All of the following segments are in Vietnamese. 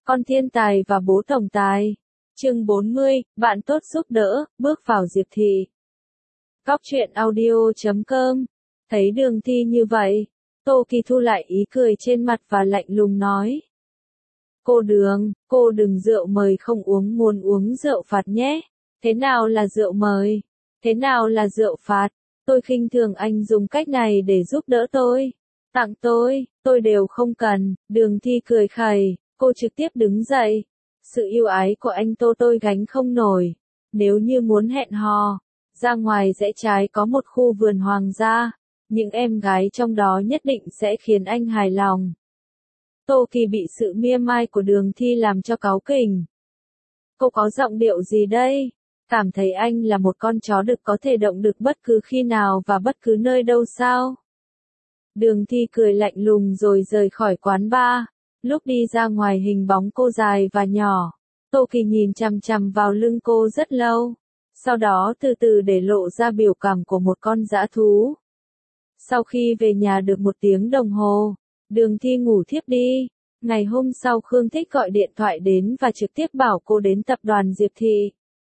Con thiên tài và bố tổng tài. Chương 40, bạn tốt giúp đỡ, bước vào Diệp Thị. Góc truyện audio.com. Thấy Đường Thi như vậy, Tô Kỳ thu lại ý cười trên mặt và lạnh lùng nói. Cô Đường, cô đừng rượu mời không uống, muốn uống rượu phạt nhé. Thế nào là rượu mời? Thế nào là rượu phạt? Tôi khinh thường anh dùng cách này để giúp đỡ tôi. Tặng tôi đều không cần. Đường Thi cười khẩy, cô trực tiếp đứng dậy. Sự yêu ái của anh Tô tôi gánh không nổi. Nếu như muốn hẹn hò, ra ngoài rẽ trái có một khu vườn hoàng gia. Những em gái trong đó nhất định sẽ khiến anh hài lòng. Tô Kỳ bị sự mỉa mai của Đường Thi làm cho cáu kỉnh. Cô có giọng điệu gì đây? Cảm thấy anh là một con chó đực có thể động đực bất cứ khi nào và bất cứ nơi đâu sao? Đường Thi cười lạnh lùng rồi rời khỏi quán bar. Lúc đi ra ngoài hình bóng cô dài và nhỏ. Tô Kỳ nhìn chằm chằm vào lưng cô rất lâu. Sau đó từ từ để lộ ra biểu cảm của một con dã thú. Sau khi về nhà được 1 tiếng đồng hồ, Đường Thi ngủ thiếp đi. Ngày hôm sau Khương Thích gọi điện thoại đến và trực tiếp bảo cô đến tập đoàn Diệp Thị.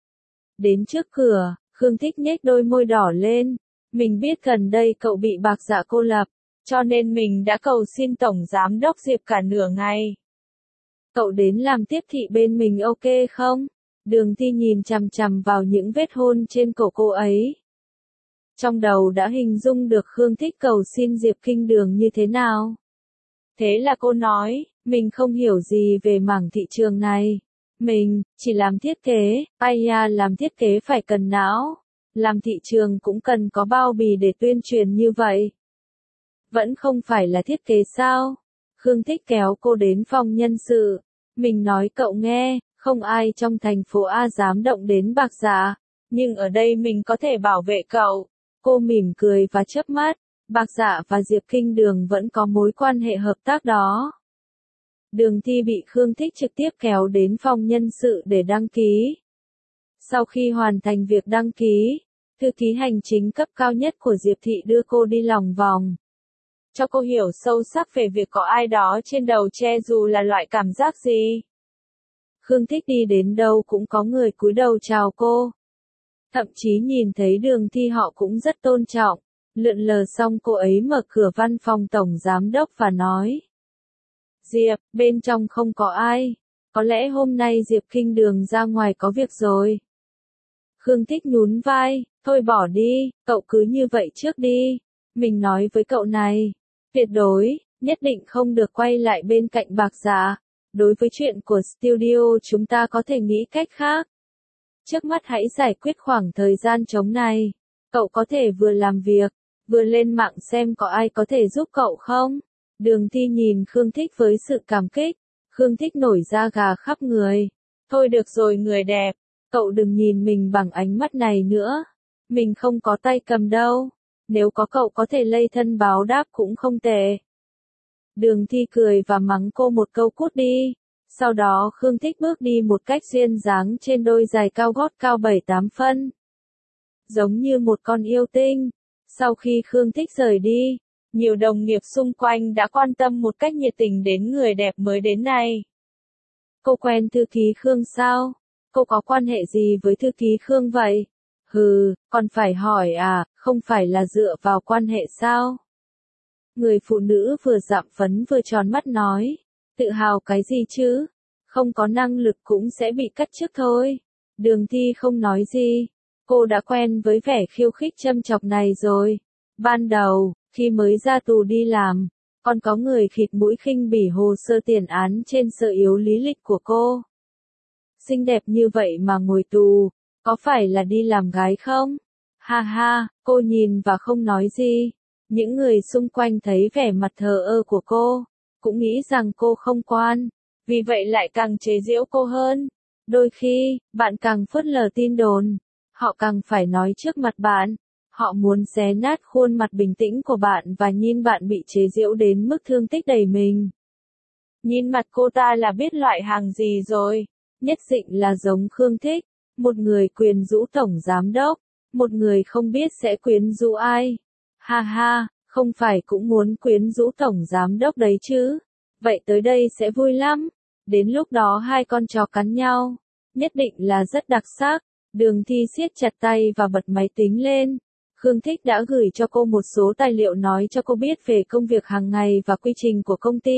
Đến trước cửa, Khương Thích nhếch đôi môi đỏ lên. Mình biết gần đây cậu bị Bạc Dạ cô lập, cho nên mình đã cầu xin Tổng Giám đốc Diệp cả nửa ngày. Cậu đến làm tiếp thị bên mình ok không? Đường Thi nhìn chằm chằm vào những vết hôn trên cổ cô ấy. Trong đầu đã hình dung được Khương Thích cầu xin Diệp Kinh Đường như thế nào. Thế là cô nói, mình không hiểu gì về mảng thị trường này. Mình, chỉ làm thiết kế, ai da làm thiết kế phải cần não. Làm thị trường cũng cần có bao bì để tuyên truyền như vậy. Vẫn không phải là thiết kế sao? Khương Thích kéo cô đến phòng nhân sự. Mình nói cậu nghe, không ai trong thành phố A dám động đến Bạc Dạ. Nhưng ở đây mình có thể bảo vệ cậu. Cô mỉm cười và chớp mắt. Bạc Dạ và Diệp Kinh Đường vẫn có mối quan hệ hợp tác đó. Đường Thi bị Khương Thích trực tiếp kéo đến phòng nhân sự để đăng ký. Sau khi hoàn thành việc đăng ký, thư ký hành chính cấp cao nhất của Diệp Thị đưa cô đi lòng vòng. Cho cô hiểu sâu sắc về việc có ai đó trên đầu che dù là loại cảm giác gì. Khương Thích đi đến đâu cũng có người cúi đầu chào cô. Thậm chí nhìn thấy Đường Thi họ cũng rất tôn trọng. Lượn lờ xong cô ấy mở cửa văn phòng tổng giám đốc và nói. Diệp, bên trong không có ai. Có lẽ hôm nay Diệp Kinh Đường ra ngoài có việc rồi. Khương Thích nhún vai, thôi bỏ đi, cậu cứ như vậy trước đi. Mình nói với cậu này, tuyệt đối, nhất định không được quay lại bên cạnh Bạc Dạ. Đối với chuyện của studio chúng ta có thể nghĩ cách khác. Trước mắt hãy giải quyết khoảng thời gian trống này. Cậu có thể vừa làm việc, vừa lên mạng xem có ai có thể giúp cậu không? Đường Thi nhìn Khương Thích với sự cảm kích. Khương Thích nổi da gà khắp người. Thôi được rồi người đẹp, cậu đừng nhìn mình bằng ánh mắt này nữa. Mình không có tay cầm đâu. Nếu có cậu có thể lây thân báo đáp cũng không tệ. Đường Thi cười và mắng cô một câu cút đi. Sau đó Khương Thích bước đi một cách duyên dáng trên đôi giày cao gót cao 7-8 phân. Giống như một con yêu tinh. Sau khi Khương Thích rời đi, nhiều đồng nghiệp xung quanh đã quan tâm một cách nhiệt tình đến người đẹp mới đến này. Cô quen thư ký Khương sao? Cô có quan hệ gì với thư ký Khương vậy? Hừ, còn phải hỏi à, không phải là dựa vào quan hệ sao? Người phụ nữ vừa dạm phấn vừa tròn mắt nói. Tự hào cái gì chứ? Không có năng lực cũng sẽ bị cắt chức thôi. Đường Thi không nói gì. Cô đã quen với vẻ khiêu khích châm chọc này rồi. Ban đầu, khi mới ra tù đi làm, còn có người khịt mũi khinh bỉ hồ sơ tiền án trên sở yếu lý lịch của cô. Xinh đẹp như vậy mà ngồi tù, có phải là đi làm gái không? Ha ha, cô nhìn và không nói gì. Những người xung quanh thấy vẻ mặt thờ ơ của cô, cũng nghĩ rằng cô không quan, vì vậy lại càng chế giễu cô hơn. Đôi khi, bạn càng phớt lờ tin đồn, họ càng phải nói trước mặt bạn. Họ muốn xé nát khuôn mặt bình tĩnh của bạn và nhìn bạn bị chế giễu đến mức thương tích đầy mình. Nhìn mặt cô ta là biết loại hàng gì rồi. Nhất định là giống Khương Thích, một người quyến rũ tổng giám đốc, một người không biết sẽ quyến rũ ai. Ha ha, không phải cũng muốn quyến rũ tổng giám đốc đấy chứ. Vậy tới đây sẽ vui lắm. Đến lúc đó hai con chó cắn nhau, nhất định là rất đặc sắc. Đường Thi siết chặt tay và bật máy tính lên. Khương Thích đã gửi cho cô một số tài liệu nói cho cô biết về công việc hàng ngày và quy trình của công ty.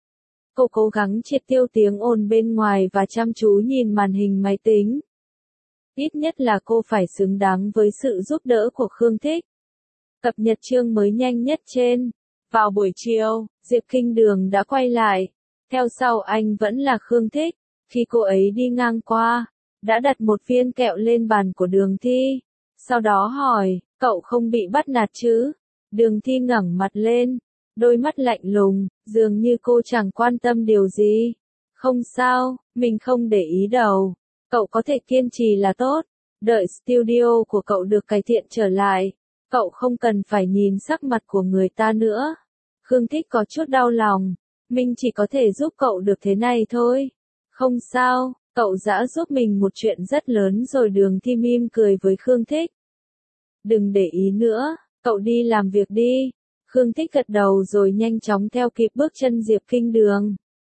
Cô cố gắng triệt tiêu tiếng ồn bên ngoài và chăm chú nhìn màn hình máy tính. Ít nhất là cô phải xứng đáng với sự giúp đỡ của Khương Thích. Cập nhật chương mới nhanh nhất trên. Vào buổi chiều, Diệp Kinh Đường đã quay lại. Theo sau anh vẫn là Khương Thích. Khi cô ấy đi ngang qua, đã đặt một viên kẹo lên bàn của Đường Thi. Sau đó hỏi, cậu không bị bắt nạt chứ? Đường Thi ngẩng mặt lên, đôi mắt lạnh lùng, dường như cô chẳng quan tâm điều gì. Không sao, mình không để ý đâu. Cậu có thể kiên trì là tốt. Đợi studio của cậu được cải thiện trở lại, cậu không cần phải nhìn sắc mặt của người ta nữa. Khương Thích có chút đau lòng. Mình chỉ có thể giúp cậu được thế này thôi. Không sao, cậu đã giúp mình một chuyện rất lớn rồi. Đường Thi mỉm cười với Khương Thích. Đừng để ý nữa, cậu đi làm việc đi. Khương Thích gật đầu rồi nhanh chóng theo kịp bước chân Diệp Kinh Đường.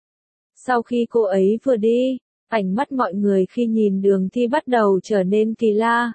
Sau khi cô ấy vừa đi, ánh mắt mọi người khi nhìn Đường Thi bắt đầu trở nên kỳ lạ.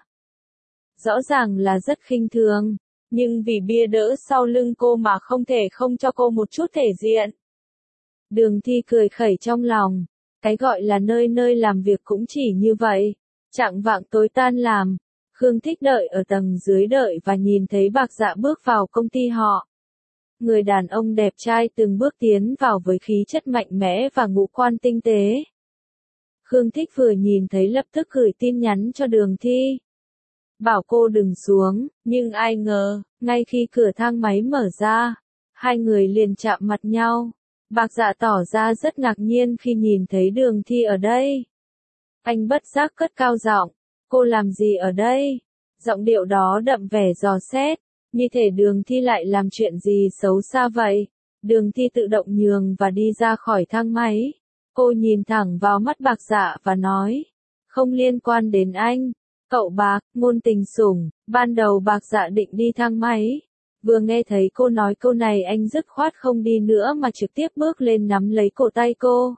Rõ ràng là rất khinh thường, nhưng vì bia đỡ sau lưng cô mà không thể không cho cô một chút thể diện. Đường Thi cười khẩy trong lòng, cái gọi là nơi nơi làm việc cũng chỉ như vậy, chạng vạng tối tan làm. Khương Thích đợi ở tầng dưới đợi và nhìn thấy Bạc Dạ bước vào công ty họ. Người đàn ông đẹp trai từng bước tiến vào với khí chất mạnh mẽ và ngũ quan tinh tế. Khương Thích vừa nhìn thấy lập tức gửi tin nhắn cho Đường Thi. Bảo cô đừng xuống, nhưng ai ngờ, ngay khi cửa thang máy mở ra, hai người liền chạm mặt nhau. Bạc Dạ tỏ ra rất ngạc nhiên khi nhìn thấy Đường Thi ở đây. Anh bất giác cất cao giọng, cô làm gì ở đây? Giọng điệu đó đậm vẻ dò xét, như thể Đường Thi lại làm chuyện gì xấu xa vậy. Đường Thi tự động nhường và đi ra khỏi thang máy. Cô nhìn thẳng vào mắt Bạc Dạ và nói, không liên quan đến anh. Cậu Bạc, ngôn tình sủng. Ban đầu Bạc Dạ định đi thang máy. Vừa nghe thấy cô nói câu này anh dứt khoát không đi nữa mà trực tiếp bước lên nắm lấy cổ tay cô.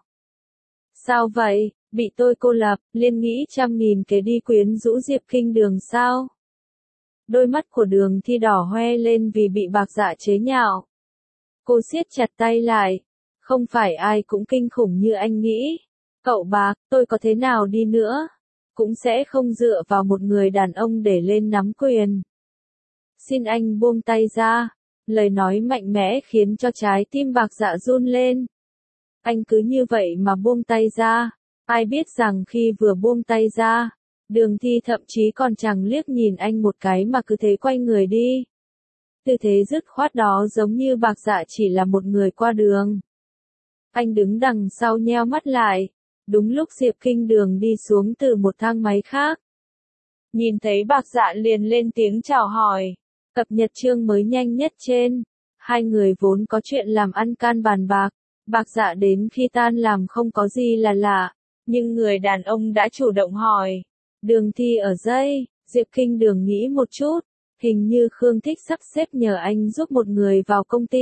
Sao vậy, bị tôi cô lập, liên nghĩ trăm nghìn kế đi quyến rũ Diệp Kinh Đường sao? Đôi mắt của Đường Thi đỏ hoe lên vì bị Bạc Dạ chế nhạo. Cô siết chặt tay lại. Không phải ai cũng kinh khủng như anh nghĩ. Cậu Bạc, tôi có thế nào đi nữa, cũng sẽ không dựa vào một người đàn ông để lên nắm quyền. Xin anh buông tay ra. Lời nói mạnh mẽ khiến cho trái tim Bạc Dạ run lên. Anh cứ như vậy mà buông tay ra. Ai biết rằng khi vừa buông tay ra, Đường Thi thậm chí còn chẳng liếc nhìn anh một cái mà cứ thế quay người đi. Tư thế dứt khoát đó giống như Bạc Dạ chỉ là một người qua đường. Anh đứng đằng sau nheo mắt lại. Đúng lúc Diệp Kinh Đường đi xuống từ một thang máy khác. Nhìn thấy Bạc Dạ liền lên tiếng chào hỏi. Cập nhật chương mới nhanh nhất trên. Hai người vốn có chuyện làm ăn can bàn bạc. Bạc Dạ đến khi tan làm không có gì là lạ. Nhưng người đàn ông đã chủ động hỏi. Đường Thi ở đây. Diệp Kinh Đường nghĩ một chút. Hình như Khương Thích sắp xếp nhờ anh giúp một người vào công ty.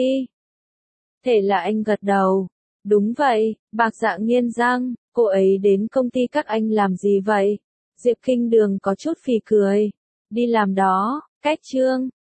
Thế là anh gật đầu. Đúng vậy, Bạc Dạ nghiến răng. Cô ấy đến công ty các anh làm gì vậy? Diệp Kinh Đường có chút phì cười. Đi làm đó, cách chương.